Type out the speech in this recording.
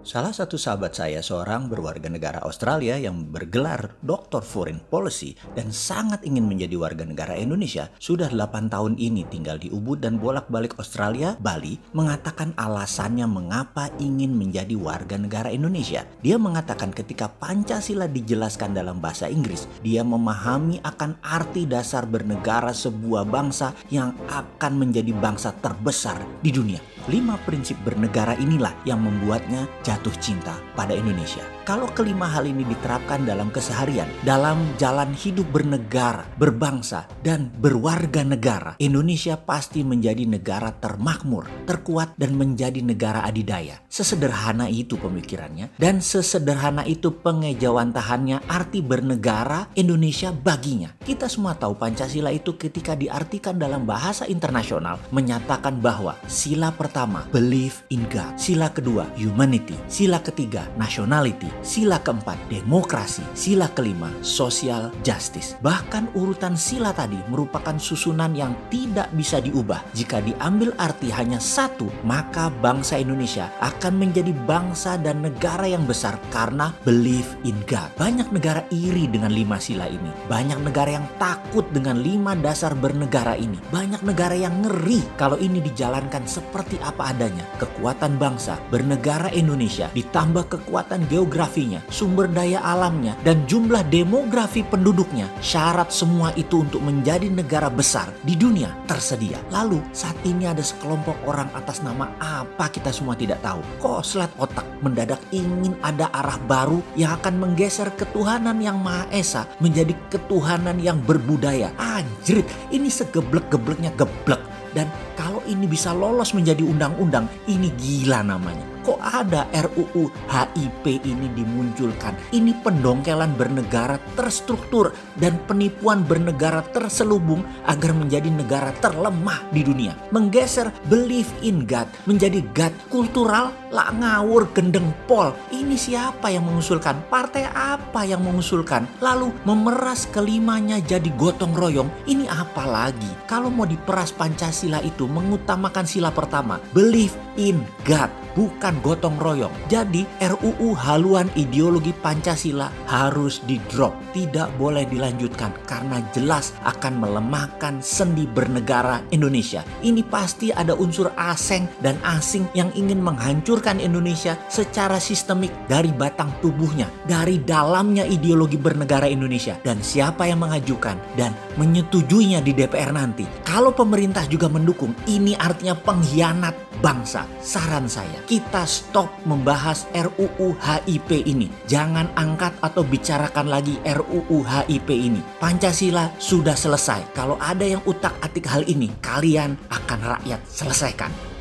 Salah satu sahabat saya seorang berwarga negara Australia yang bergelar Dr. Foreign Policy dan sangat ingin menjadi warga negara Indonesia. Sudah 8 tahun ini tinggal di Ubud dan bolak-balik Australia, Bali, mengatakan alasannya mengapa ingin menjadi warga negara Indonesia. Dia mengatakan ketika Pancasila dijelaskan dalam bahasa Inggris, dia memahami akan arti dasar bernegara sebuah bangsa yang akan menjadi bangsa terbesar di dunia. 5 prinsip bernegara inilah yang membuatnya jatuh cinta pada Indonesia. Kalau kelima hal ini diterapkan dalam keseharian, dalam jalan hidup bernegara, berbangsa, dan berwarga negara, Indonesia pasti menjadi negara termakmur, terkuat, dan menjadi negara adidaya. Sesederhana itu pemikirannya, dan sesederhana itu pengejawantahannya arti bernegara Indonesia baginya. Kita semua tahu Pancasila itu ketika diartikan dalam bahasa internasional, menyatakan bahwa sila pertama, believe in God. Sila kedua, humanity. Sila ketiga, nationality. Sila keempat, demokrasi. Sila kelima, social justice. Bahkan urutan sila tadi merupakan susunan yang tidak bisa diubah. Jika diambil arti hanya satu, maka bangsa Indonesia akan menjadi bangsa dan negara yang besar karena believe in God. Banyak negara iri dengan 5 sila ini. Banyak negara yang takut dengan 5 dasar bernegara ini. Banyak negara yang ngeri kalau ini dijalankan seperti apa adanya. Kekuatan bangsa, bernegara Indonesia, ditambah kekuatan geografinya, sumber daya alamnya, dan jumlah demografi penduduknya. Syarat semua itu untuk menjadi negara besar di dunia tersedia. Lalu saat ini ada sekelompok orang atas nama apa kita semua tidak tahu. Koslet otak mendadak ingin ada arah baru yang akan menggeser ketuhanan yang Maha Esa menjadi ketuhanan yang berbudaya. Anjrit, ini segeblek-gebleknya geblek. Dan kalau ini bisa lolos menjadi undang-undang, ini gila namanya. Kok ada RUU HIP ini dimunculkan? Ini pendongkelan bernegara terstruktur dan penipuan bernegara terselubung agar menjadi negara terlemah di dunia. Menggeser believe in God menjadi God kultural, lah ngawur gendeng pol. Ini siapa yang mengusulkan? Partai apa yang mengusulkan? Lalu memeras kelimanya jadi gotong royong. Ini apa lagi? Kalau mau diperas Pancasila itu mengutamakan sila pertama, believe in God, bukan gotong royong. Jadi RUU haluan ideologi Pancasila harus di-drop. Tidak boleh dilanjutkan karena jelas akan melemahkan sendi bernegara Indonesia. Ini pasti ada unsur asing dan asing yang ingin menghancurkan Indonesia secara sistemik dari batang tubuhnya, dari dalamnya ideologi bernegara Indonesia. Dan siapa yang mengajukan dan menyetujuinya di DPR nanti? Kalau pemerintah juga mendukung, ini artinya pengkhianat bangsa. Saran saya, kita stop membahas RUU HIP ini. Jangan angkat atau bicarakan lagi RUU HIP ini. Pancasila sudah selesai. Kalau ada yang utak-atik hal ini, kalian akan rakyat selesaikan.